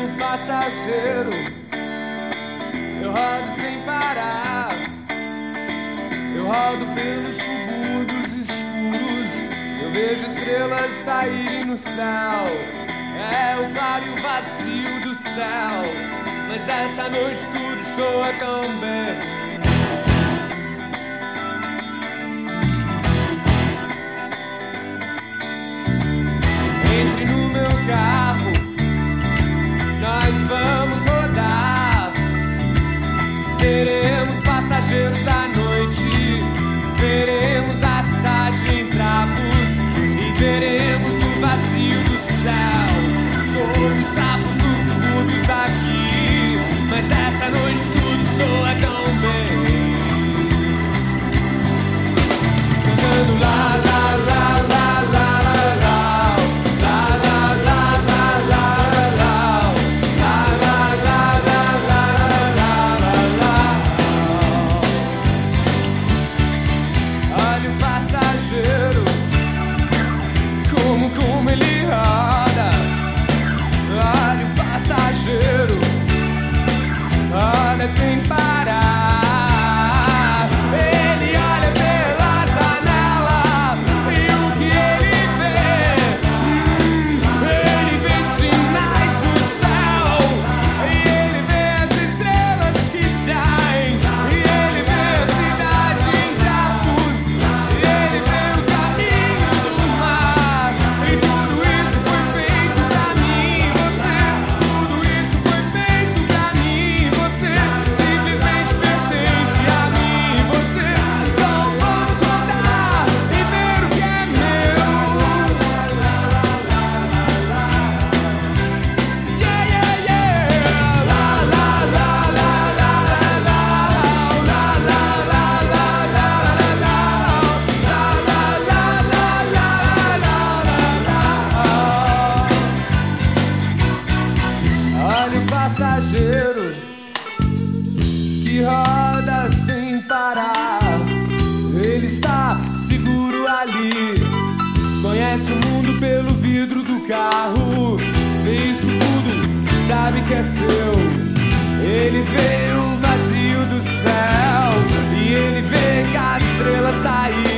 Olho passageiro, eu rodo sem parar. Eu rodo pelos subúrbios escuros, eu vejo estrelas saírem no céu. É o claro e o vazio do céu, mas essa noite tudo soa tão bem. Entre no meu carro, nós vamos rodar. Seremos passageiros à noite, veremos a cidade em trapos e veremos o vazio do céu. Sob os trapos dos subúrbios daqui, mas essa noite tudo soa tão bem. Cantando lá, lá, lá, lá, lá. Como ele roda, olha o passageiro, roda sem parar. Ele olha pela janela e o que ele vê sinais no céu, e ele vê as estrelas que saem, e ele vê a cidade em trapos, e ele vê o caminho do mar. E tudo isso foi feito pra mim e você. Tudo isso foi feito pra mim e você. Simplesmente pertence a mim e você. Então vamos rodar e ver o que é meu. Yeah, yeah, yeah. La, la, la, la, la, la, la. La, la, la, la, la, la, la. La, la, la, la, la, la, la. Olha o passageiro que roda sem parar. Ele está seguro ali, conhece o mundo pelo vidro do carro. Vê isso tudo, sabe que é seu. Ele vê o vazio do céu e ele vê cada estrela sair.